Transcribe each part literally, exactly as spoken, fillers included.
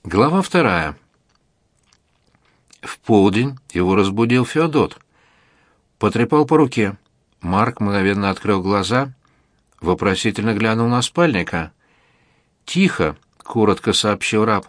Глава вторая. В полдень его разбудил Феодот. Потрепал по руке. Марк мгновенно открыл глаза, вопросительно глянул на спальника. «Тихо», — коротко сообщил раб.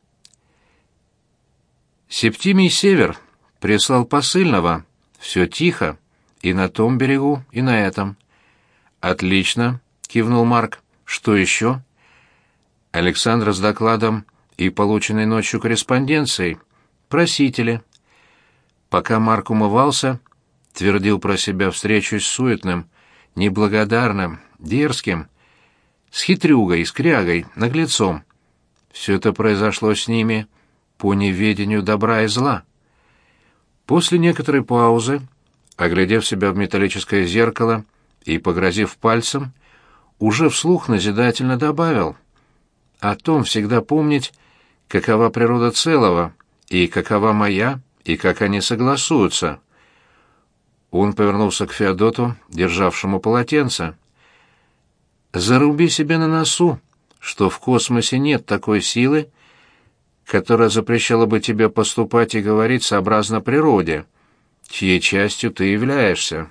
Септимий Север прислал посыльного. Все тихо. И на том берегу, и на этом. «Отлично», — кивнул Марк. «Что еще?» Александр с докладом и полученной ночью корреспонденцией. Просители. Пока Марк умывался, твердил про себя, встречусь с суетным, неблагодарным, дерзким, с хитрюгой, скрягой, наглецом. Все это произошло с ними по неведению добра и зла. После некоторой паузы, оглядев себя в металлическое зеркало и погрозив пальцем, уже вслух назидательно добавил: «О том всегда помнить, какова природа целого, и какова моя, и как они согласуются». Он повернулся к Феодоту, державшему полотенце. «Заруби себе на носу, что в космосе нет такой силы, которая запрещала бы тебе поступать и говорить сообразно природе, чьей частью ты являешься».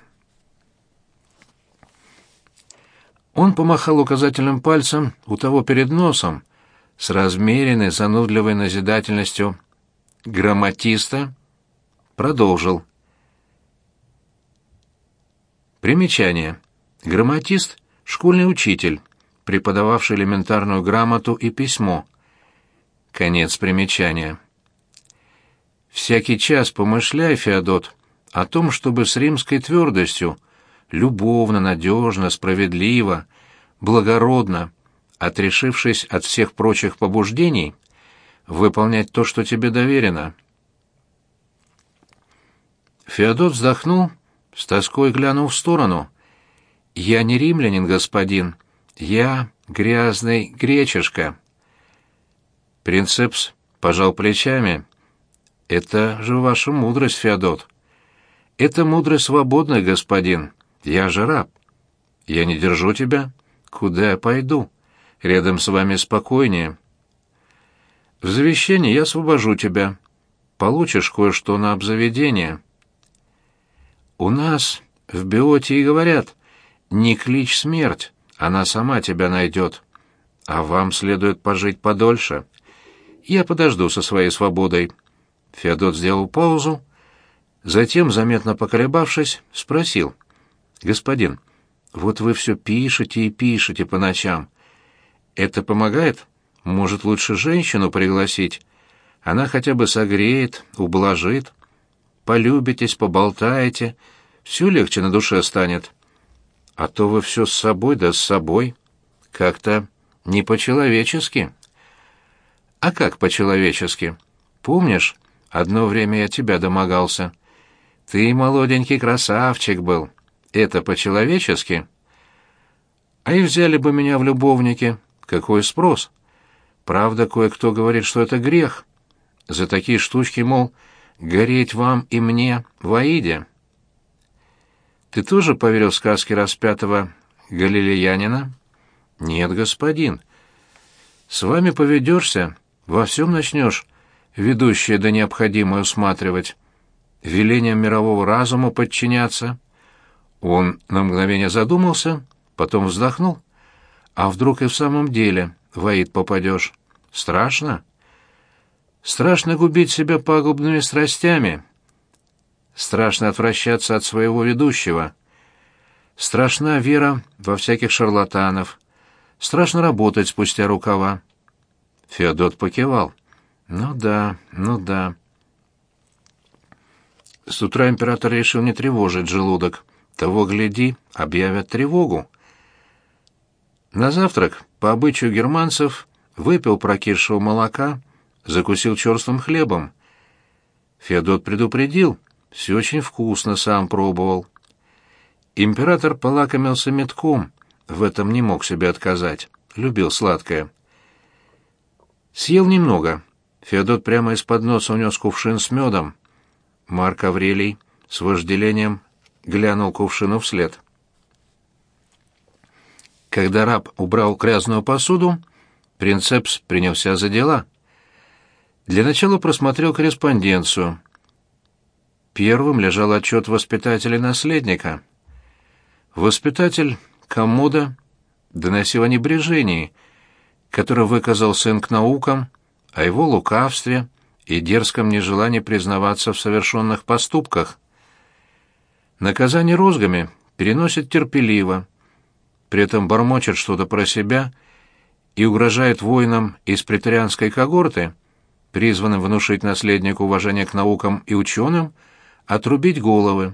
Он помахал указательным пальцем у того перед носом, с размеренной, занудливой назидательностью грамматиста, продолжил. Примечание. Грамматист — школьный учитель, преподававший элементарную грамоту и письмо. Конец примечания. «Всякий час помышляй, Феодот, о том, чтобы с римской твердостью, любовно, надежно, справедливо, благородно, отрешившись от всех прочих побуждений, выполнять то, что тебе доверено». Феодот вздохнул, с тоской глянув в сторону. «Я не римлянин, господин. Я грязный гречишка». Принцепс пожал плечами. «Это же ваша мудрость, Феодот. Это мудрость свободная, господин. Я же раб. Я не держу тебя. Куда я пойду? Рядом с вами спокойнее. В завещании я освобожу тебя. Получишь кое-что на обзаведение. У нас в Биотии говорят: не кличь смерть, она сама тебя найдет. А вам следует пожить подольше. Я подожду со своей свободой». Феодот сделал паузу, затем, заметно поколебавшись, спросил: «Господин, вот вы все пишете и пишете по ночам. Это помогает? Может, лучше женщину пригласить? Она хотя бы согреет, ублажит. Полюбитесь, поболтаете, все легче на душе станет. А то вы все с собой да с собой. Как-то не по-человечески». «А как по-человечески? Помнишь, одно время я тебя домогался? Ты молоденький красавчик был. Это по-человечески? А и взяли бы меня в любовники. Какой спрос? Правда, кое-кто говорит, что это грех. За такие штучки, мол, гореть вам и мне в Аиде». «Ты тоже поверил в сказки распятого галилеянина?» «Нет, господин. С вами поведешься, во всем начнешь ведущее да необходимое усматривать, велениям мирового разума подчиняться». Он на мгновение задумался, потом вздохнул. «А вдруг и в самом деле в Аид попадешь? Страшно? Страшно губить себя пагубными страстями. Страшно отвращаться от своего ведущего. Страшна вера во всяких шарлатанов. Страшно работать спустя рукава». Феодот покивал. «Ну да, ну да». С утра император решил не тревожить желудок. Того, гляди, объявят тревогу. На завтрак, по обычаю германцев, выпил прокисшего молока, закусил черствым хлебом. Феодот предупредил, все очень вкусно, сам пробовал. Император полакомился медком, в этом не мог себе отказать, любил сладкое. Съел немного. Феодот прямо из-под носа унес кувшин с медом. Марк Аврелий с вожделением глянул кувшину вслед. Когда раб убрал грязную посуду, принцепс принялся за дела. Для начала просмотрел корреспонденцию. Первым лежал отчет воспитателя наследника. Воспитатель Комода доносил о небрежении, которое выказал сын к наукам, о его лукавстве и дерзком нежелании признаваться в совершенных поступках. Наказание розгами переносит терпеливо, при этом бормочет что-то про себя и угрожает воинам из преторианской когорты, призванным внушить наследнику уважение к наукам и ученым, отрубить головы.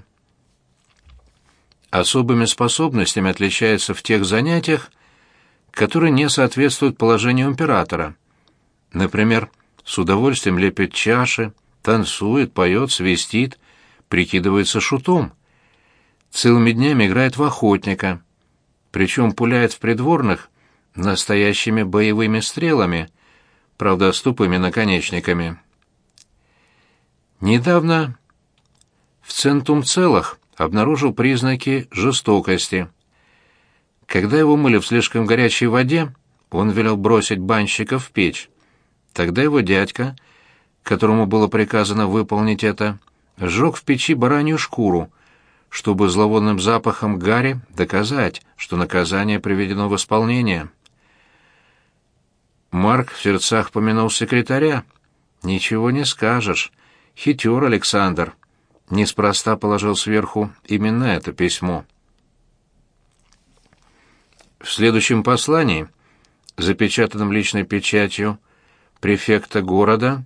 Особыми способностями отличается в тех занятиях, которые не соответствуют положению императора. Например, с удовольствием лепит чаши, танцует, поет, свистит, прикидывается шутом. Целыми днями играет в охотника, причем пуляет в придворных настоящими боевыми стрелами, правда, с тупыми наконечниками. Недавно в Центумцелах обнаружил признаки жестокости. Когда его мыли в слишком горячей воде, он велел бросить банщика в печь. Тогда его дядька, которому было приказано выполнить это, сжег в печи баранью шкуру, чтобы зловонным запахом гари доказать, что наказание приведено в исполнение. Марк в сердцах помянул секретаря. «Ничего не скажешь. Хитер Александр». Неспроста положил сверху именно это письмо. В следующем послании, запечатанном личной печатью префекта города,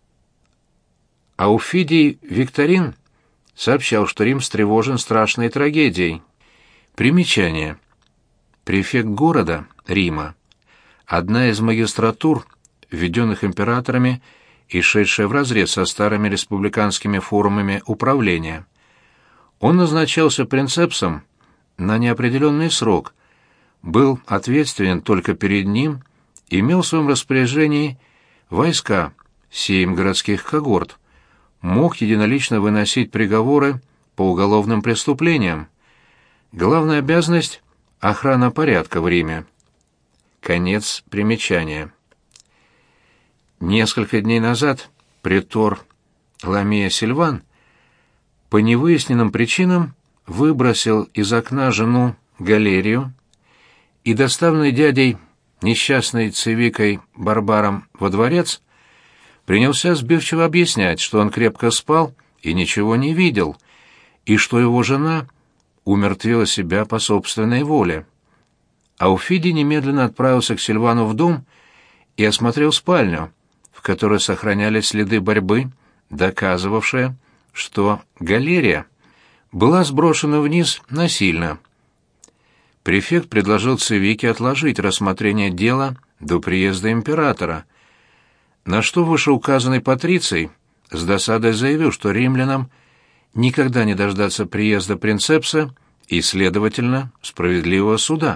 Ауфидий Викторин сообщал, что Рим встревожен страшной трагедией. Примечание. Префект города Рима — одна из магистратур, введенных императорами и шедшая вразрез со старыми республиканскими формами управления. Он назначался принцепсом на неопределенный срок, был ответственен только перед ним, имел в своем распоряжении войска, семь городских когорт, мог единолично выносить приговоры по уголовным преступлениям. Главная обязанность — охрана порядка в Риме. Конец примечания. Несколько дней назад претор Ламия Сильван по невыясненным причинам выбросил из окна жену Галерию и, доставленный дядей несчастной Цивикой Барбаром во дворец, принялся сбивчиво объяснять, что он крепко спал и ничего не видел, и что его жена умертвила себя по собственной воле. Ауфидий немедленно отправился к Сильвану в дом и осмотрел спальню, в которой сохранялись следы борьбы, доказывавшие, что Галерия была сброшена вниз насильно. Префект предложил Цивике отложить рассмотрение дела до приезда императора, на что вышеуказанный патриций с досадой заявил, что римлянам никогда не дождаться приезда принцепса и, следовательно, справедливого суда.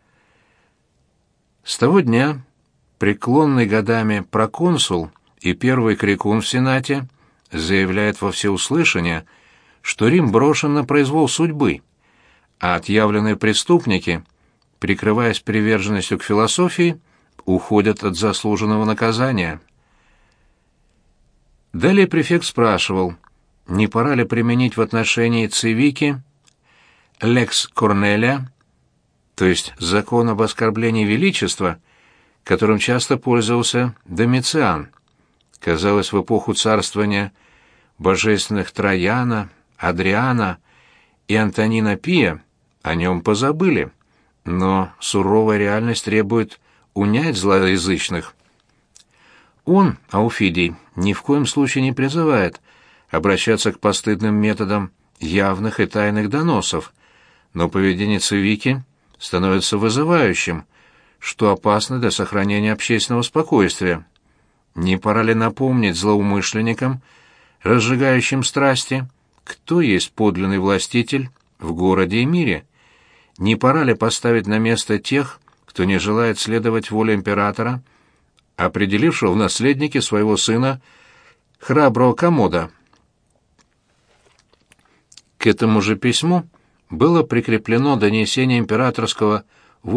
С того дня преклонный годами проконсул и первый крикун в Сенате заявляет во всеуслышание, что Рим брошен на произвол судьбы, а отъявленные преступники, прикрываясь приверженностью к философии, уходят от заслуженного наказания. Далее префект спрашивал, не пора ли применить в отношении Цивики «лекс Корнелия», то есть закон об оскорблении величества, которым часто пользовался Домициан. Казалось, в эпоху царствования божественных Трояна, Адриана и Антонина Пия о нем позабыли, но суровая реальность требует унять злоязычных. Он, Ауфидий, ни в коем случае не призывает обращаться к постыдным методам явных и тайных доносов, но поведение Цивики становится вызывающим, что опасно для сохранения общественного спокойствия. Не пора ли напомнить злоумышленникам, разжигающим страсти, кто есть подлинный властитель в городе и мире? Не пора ли поставить на место тех, кто не желает следовать воле императора, определившего в наследнике своего сына храброго Комода? К этому же письму было прикреплено донесение императорского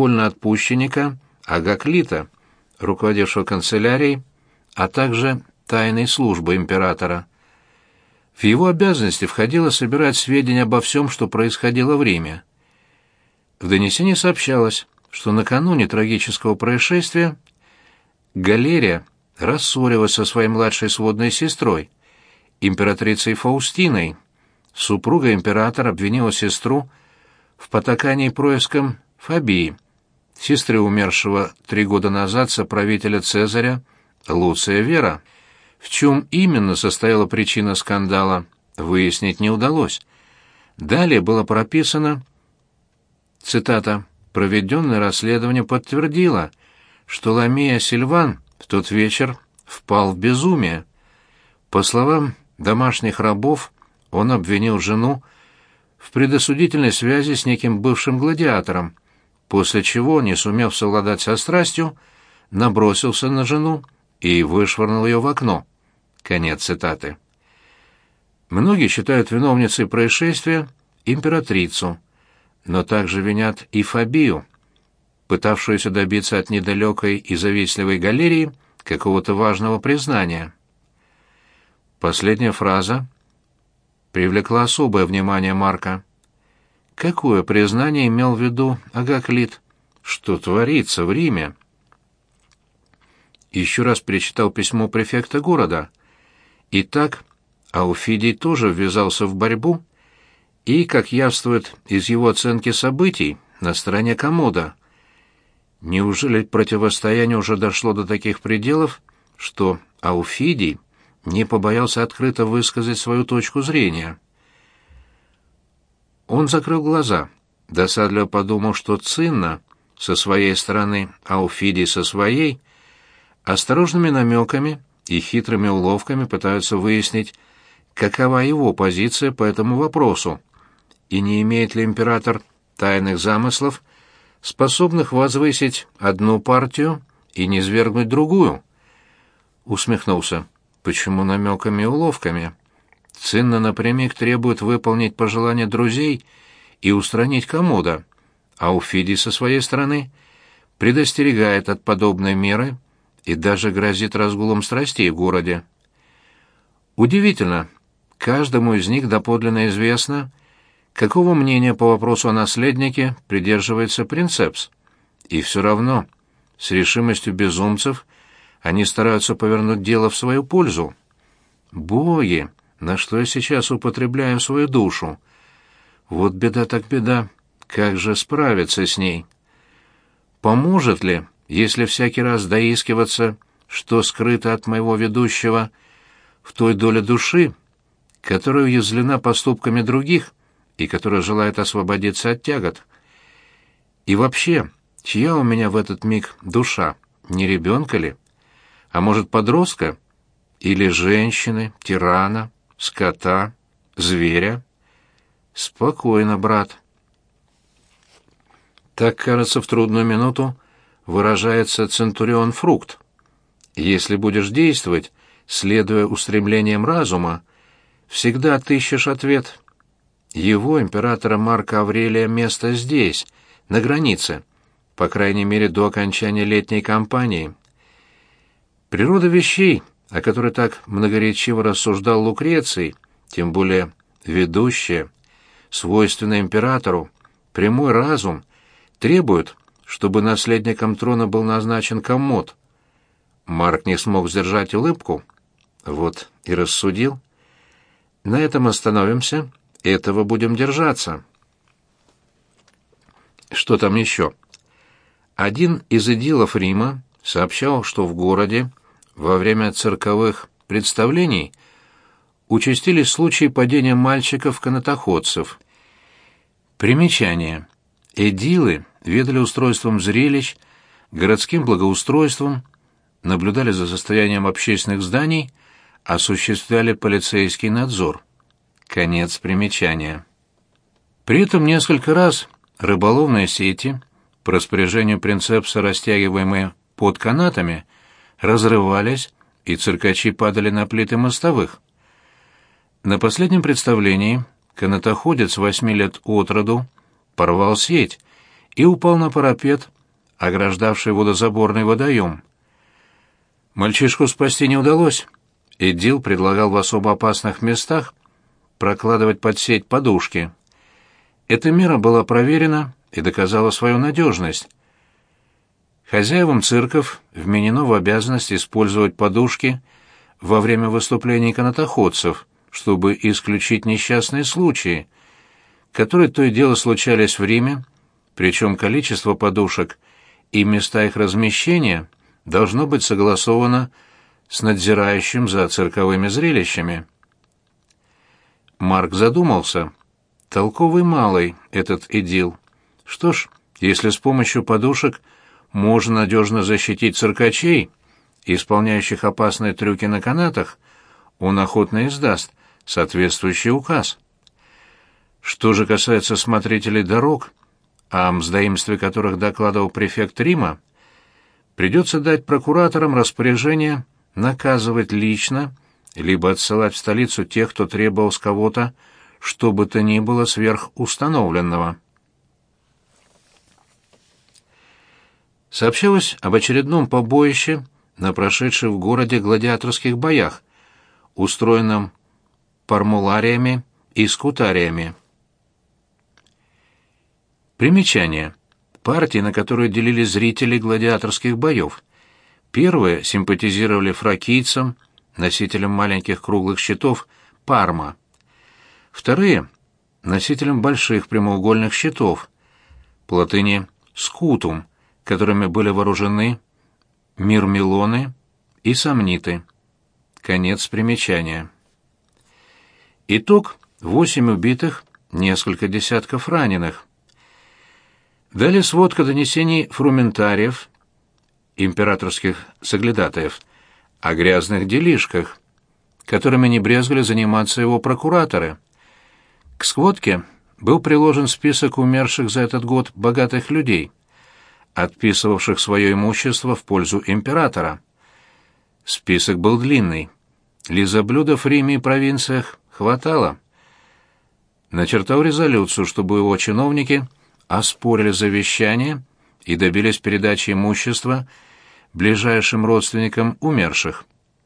вольноотпущенника Агаклита, руководившего канцелярией, а также тайной службы императора. В его обязанности входило собирать сведения обо всем, что происходило в Риме. В донесении сообщалось, что накануне трагического происшествия Галерия рассорилась со своей младшей сводной сестрой, императрицей Фаустиной. Супруга императора обвинила сестру в потакании проискам Фабии, сестры умершего три года назад соправителя Цезаря Луция Вера. В чем именно состояла причина скандала, выяснить не удалось. Далее было прописано, цитата, «Проведенное расследование подтвердило, что Ламия Сильван в тот вечер впал в безумие. По словам домашних рабов, он обвинил жену в предосудительной связи с неким бывшим гладиатором, после чего, не сумев совладать со страстью, набросился на жену и вышвырнул ее в окно». Конец цитаты. Многие считают виновницей происшествия императрицу, но также винят и Фабию, пытавшуюся добиться от недалекой и завистливой Галерии какого-то важного признания. Последняя фраза привлекла особое внимание Марка. Какое признание имел в виду Агаклит? Что творится в Риме? Еще раз перечитал письмо префекта города. Итак, Ауфидий тоже ввязался в борьбу и, как явствует из его оценки событий, на стороне Коммода. Неужели противостояние уже дошло до таких пределов, что Ауфидий не побоялся открыто высказать свою точку зрения? Он закрыл глаза, досадливо подумал, что Цинна со своей стороны, Ауфидий со своей, осторожными намеками и хитрыми уловками пытаются выяснить, какова его позиция по этому вопросу, и не имеет ли император тайных замыслов, способных возвысить одну партию и низвергнуть другую. Усмехнулся. Почему намеками и уловками? Цинна напрямик требует выполнить пожелания друзей и устранить Коммода, а Ауфидий со своей стороны предостерегает от подобной меры и даже грозит разгулом страстей в городе. Удивительно, каждому из них доподлинно известно, какого мнения по вопросу о наследнике придерживается принцепс. И все равно, с решимостью безумцев, они стараются повернуть дело в свою пользу. Боги, на что я сейчас употребляю свою душу? Вот беда так беда, как же справиться с ней? Поможет ли, если всякий раз доискиваться, что скрыто от моего ведущего в той доле души, которая уязвлена поступками других и которая желает освободиться от тягот? И вообще, чья у меня в этот миг душа, не ребенка ли? А может, подростка? Или женщины, тирана, скота, зверя? Спокойно, брат. Так, кажется, в трудную минуту выражается Центурион Фрукт. Если будешь действовать, следуя устремлениям разума, всегда отыщешь ответ. Его, императора Марка Аврелия, место здесь, на границе, по крайней мере, до окончания летней кампании. Природа вещей, о которой так многоречиво рассуждал Лукреций, тем более ведущая, свойственная императору, прямой разум, требует, чтобы наследником трона был назначен Коммод. Марк не смог сдержать улыбку. Вот и рассудил. На этом остановимся, этого будем держаться. Что там еще? Один из эдилов Рима сообщал, что в городе во время цирковых представлений участились случаи падения мальчиков-канатоходцев. Примечание. Эдилы ведали устройством зрелищ, городским благоустройством, наблюдали за состоянием общественных зданий, осуществляли полицейский надзор. Конец примечания. При этом несколько раз рыболовные сети, по распоряжению принцепса растягиваемые под канатами, разрывались, и циркачи падали на плиты мостовых. На последнем представлении канатоходец восьми лет от роду порвал сеть и упал на парапет, ограждавший водозаборный водоем. Мальчишку спасти не удалось. Эдил предлагал в особо опасных местах прокладывать под сеть подушки. Эта мера была проверена и доказала свою надежность. Хозяевам цирков вменено в обязанность использовать подушки во время выступлений канатоходцев, чтобы исключить несчастные случаи, которые то и дело случались в Риме, причем количество подушек и места их размещения должно быть согласовано с надзирающим за цирковыми зрелищами. Марк задумался. Толковый малый этот Эдил. Что ж, если с помощью подушек можно надежно защитить циркачей, исполняющих опасные трюки на канатах, он охотно издаст соответствующий указ. Что же касается смотрителей дорог, о мздоимстве которых докладывал префект Рима, придется дать прокураторам распоряжение наказывать лично, либо отсылать в столицу тех, кто требовал с кого-то, что бы то ни было сверхустановленного. Сообщалось об очередном побоище на прошедших в городе гладиаторских боях, устроенном пармулариями и скутариями. Примечание. Партии, на которые делились зрители гладиаторских боев. Первые симпатизировали фракийцам, носителям маленьких круглых щитов, Парма. Вторые — носителям больших прямоугольных щитов, по латыни «скутум», которыми были вооружены мирмилоны и сомниты. Конец примечания. Итог — восемь убитых, несколько десятков раненых. Далее сводка донесений фрументариев, императорских соглядатаев, о грязных делишках, которыми не брезгали заниматься его прокураторы. К сводке был приложен список умерших за этот год богатых людей, отписывавших свое имущество в пользу императора. Список был длинный. Лизоблюдов в Риме и провинциях хватало. Начертал резолюцию, чтобы его чиновники оспорили завещание и добились передачи имущества ближайшим родственникам умерших.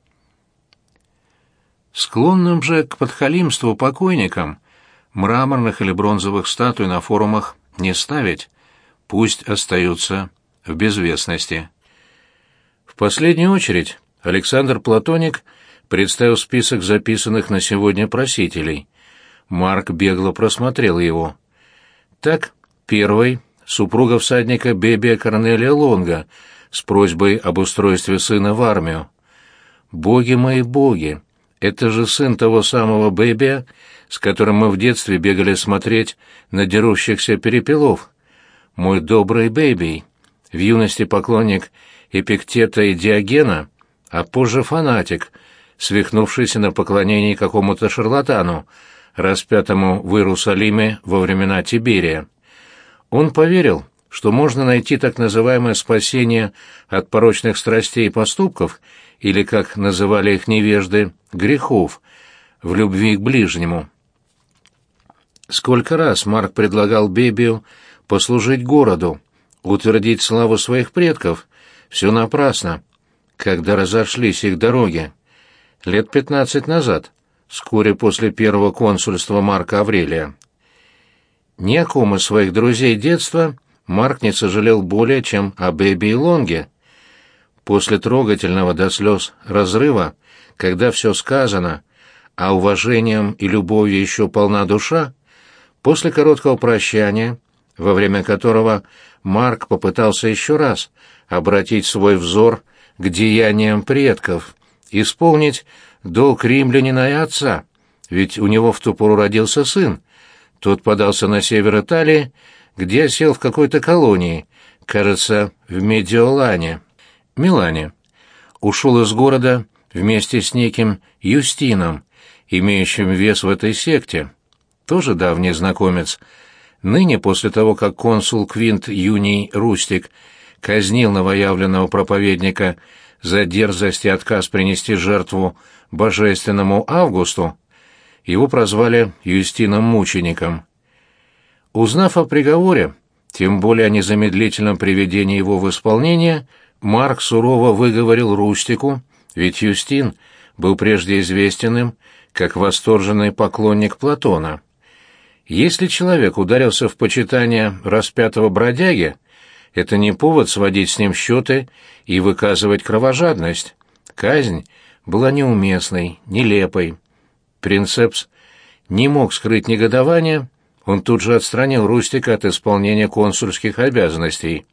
Склонным же к подхалимству покойникам мраморных или бронзовых статуй на форумах не ставить, пусть остаются в безвестности. В последнюю очередь Александр Платоник представил список записанных на сегодня просителей. Марк бегло просмотрел его. Так, первый — супруга всадника Бебия Корнелия Лонга с просьбой об устройстве сына в армию. «Боги мои боги! Это же сын того самого Бебия, с которым мы в детстве бегали смотреть на дерущихся перепелов. Мой добрый Бебий, в юности поклонник Эпиктета и Диогена, а позже фанатик, свихнувшийся на поклонении какому-то шарлатану, распятому в Иерусалиме во времена Тиберия. Он поверил, что можно найти так называемое спасение от порочных страстей и поступков, или, как называли их невежды, грехов, в любви к ближнему. Сколько раз Марк предлагал Бебию послужить городу, утвердить славу своих предков, все напрасно, когда разошлись их дороги. Лет пятнадцать назад, вскоре после первого консульства Марка Аврелия. Ни о ком из своих друзей детства Марк не сожалел более, чем о Бебии Лонге. После трогательного до слез разрыва, когда все сказано, а уважением и любовью еще полна душа, после короткого прощания, во время которого Марк попытался еще раз обратить свой взор к деяниям предков, исполнить долг римлянина и отца, ведь у него в ту пору родился сын. Тот подался на север Италии, где осел в какой-то колонии, кажется, в Медиолане, Милане. Ушел из города вместе с неким Юстином, имеющим вес в этой секте, тоже давний знакомец. Ныне, после того, как консул Квинт Юний Рустик казнил новоявленного проповедника за дерзость и отказ принести жертву божественному Августу, его прозвали Юстином-мучеником. Узнав о приговоре, тем более о незамедлительном приведении его в исполнение, Марк сурово выговорил Рустику, ведь Юстин был прежде известен им как восторженный поклонник Платона. Если человек ударился в почитание распятого бродяги, это не повод сводить с ним счеты и выказывать кровожадность. Казнь была неуместной, нелепой. Принцепс не мог скрыть негодование, он тут же отстранил Рустика от исполнения консульских обязанностей.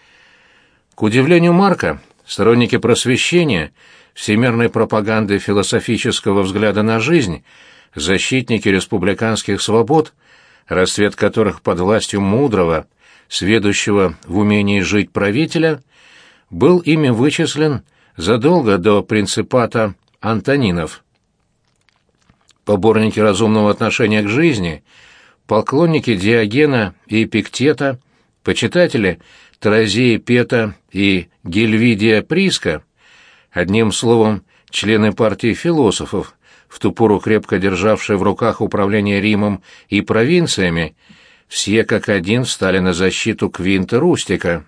К удивлению Марка, сторонники просвещения, всемирной пропаганды философического взгляда на жизнь, защитники республиканских свобод, расцвет которых под властью мудрого, сведущего в умении жить правителя, был ими вычислен задолго до принципата Антонинов. Поборники разумного отношения к жизни, поклонники Диогена и Эпиктета, почитатели Таразея Пета и Гельвидия Приска, одним словом, члены партии философов, в ту пору крепко державшие в руках управление Римом и провинциями, все как один встали на защиту Квинта Рустика.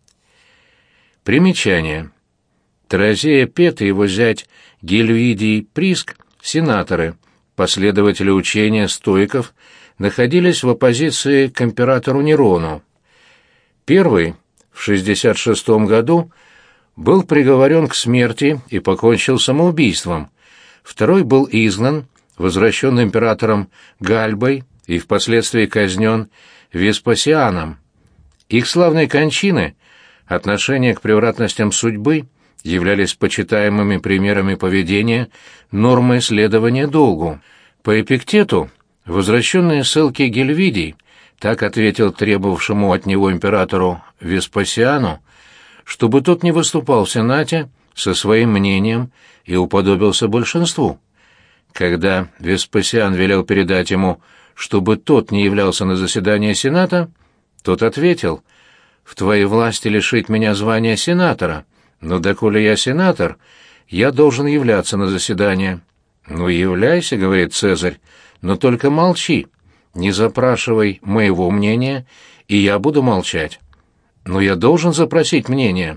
Примечание. Таразея Пет и его зять Гельвидий Приск, сенаторы, последователи учения стоиков, находились в оппозиции к императору Нерону. Первый в шестьдесят шестом году был приговорен к смерти и покончил самоубийством. Второй был изгнан, возвращен императором Гальбой и впоследствии казнен Веспасианом. Их славные кончины, отношение к превратностям судьбы, являлись почитаемыми примерами поведения, нормой следования долгу. По Эпиктету, возвращенные ссылки Гельвидий так ответил требовавшему от него императору Веспасиану, чтобы тот не выступал в Сенате со своим мнением и уподобился большинству. Когда Веспасиан велел передать ему, чтобы тот не являлся на заседание Сената, тот ответил: «В твоей власти лишить меня звания сенатора, но доколе я сенатор, я должен являться на заседание». «Ну, являйся», — говорит Цезарь, — «но только молчи, не запрашивай моего мнения, и я буду молчать». «Но я должен запросить мнение,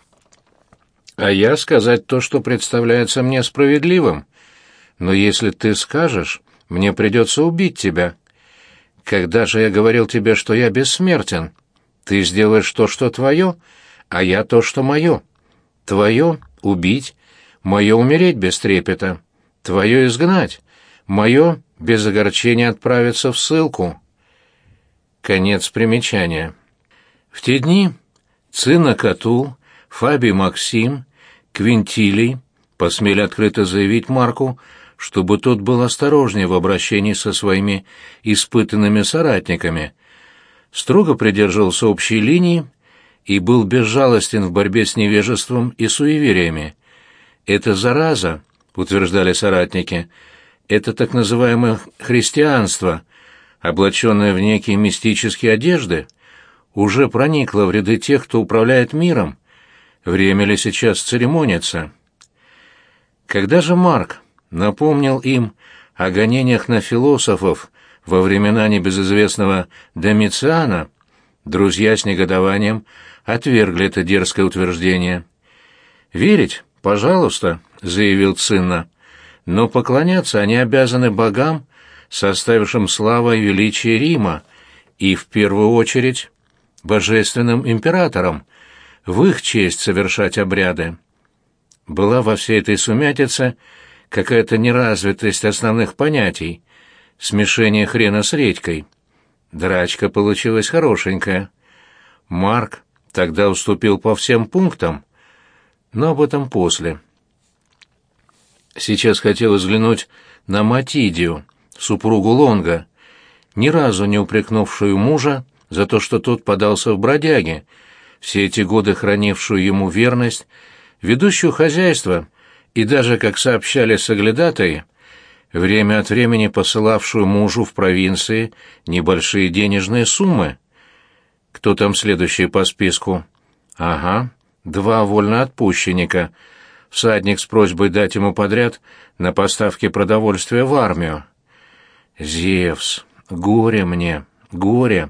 а я сказать то, что представляется мне справедливым. Но если ты скажешь, мне придется убить тебя. Когда же я говорил тебе, что я бессмертен? Ты сделаешь то, что твое, а я то, что мое. Твое — убить, мое — умереть без трепета, твое — изгнать, мое — без огорчения отправиться в ссылку». Конец примечания. В те дни Цинна Катул, Фабий Максим, Квинтилий посмели открыто заявить Марку, чтобы тот был осторожнее в обращении со своими испытанными соратниками, строго придерживался общей линии и был безжалостен в борьбе с невежеством и суевериями. «Это зараза», — утверждали соратники, — «это так называемое христианство, облаченное в некие мистические одежды, уже проникло в ряды тех, кто управляет миром. Время ли сейчас церемониться?» Когда же Марк напомнил им о гонениях на философов во времена небезызвестного Домициана, друзья с негодованием отвергли это дерзкое утверждение. «Верить? Пожалуйста», — заявил Цинна, — «но поклоняться они обязаны богам, составившим славу и величие Рима, и в первую очередь божественным императорам, в их честь совершать обряды». Была во всей этой сумятице какая-то неразвитость основных понятий, смешение хрена с редькой. Драчка получилась хорошенькая. Марк тогда уступил по всем пунктам, но об этом после. Сейчас хотел взглянуть на Матидию, супругу Лонга, ни разу не упрекнувшую мужа за то, что тот подался в бродяги, все эти годы хранившую ему верность, ведущую хозяйство и даже, как сообщали соглядатаи, время от времени посылавшую мужу в провинции небольшие денежные суммы. Кто там следующий по списку? Ага, два вольноотпущенника, всадник с просьбой дать ему подряд на поставки продовольствия в армию. Зевс, горе мне, горе.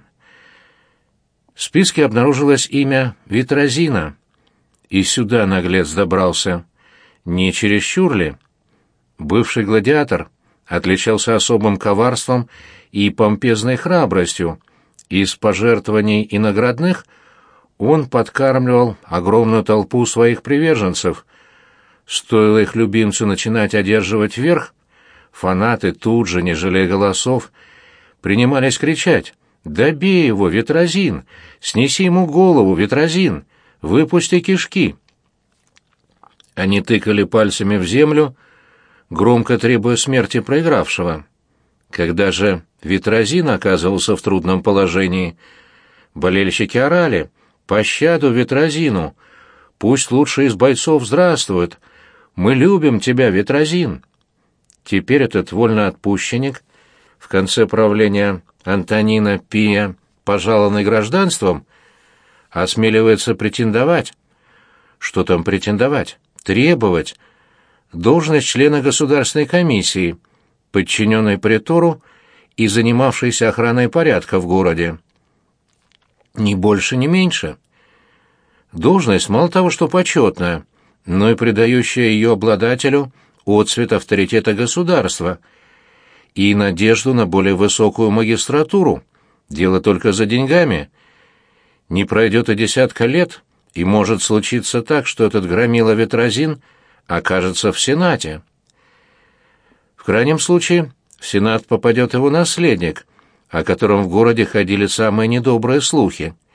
В списке обнаружилось имя Витразина. И сюда наглец добрался. Не чересчур ли? Бывший гладиатор отличался особым коварством и помпезной храбростью. Из пожертвований и наградных он подкармливал огромную толпу своих приверженцев. Стоило их любимцу начинать одерживать верх, фанаты тут же, не жалея голосов, принимались кричать: «Добей его, Ветразин! Снеси ему голову, Ветразин! Выпусти кишки!» Они тыкали пальцами в землю, громко требуя смерти проигравшего. Когда же Ветразин оказывался в трудном положении, болельщики орали: «Пощаду Ветразину! Пусть лучший из бойцов здравствует! Мы любим тебя, Ветразин!» Теперь этот вольноотпущенник, в конце правления Антонина Пия, пожалованный гражданством, осмеливается претендовать. Что там претендовать? Требовать должность члена Государственной комиссии, подчиненной претору и занимавшейся охраной порядка в городе. Ни больше, ни меньше. Должность мало того, что почетная, но и придающая ее обладателю отцвет авторитета государства и надежду на более высокую магистратуру. Дело только за деньгами. Не пройдет и десятка лет, и может случиться так, что этот громила Ветразин окажется в Сенате. В крайнем случае в Сенат попадет его наследник, о котором в городе ходили самые недобрые слухи.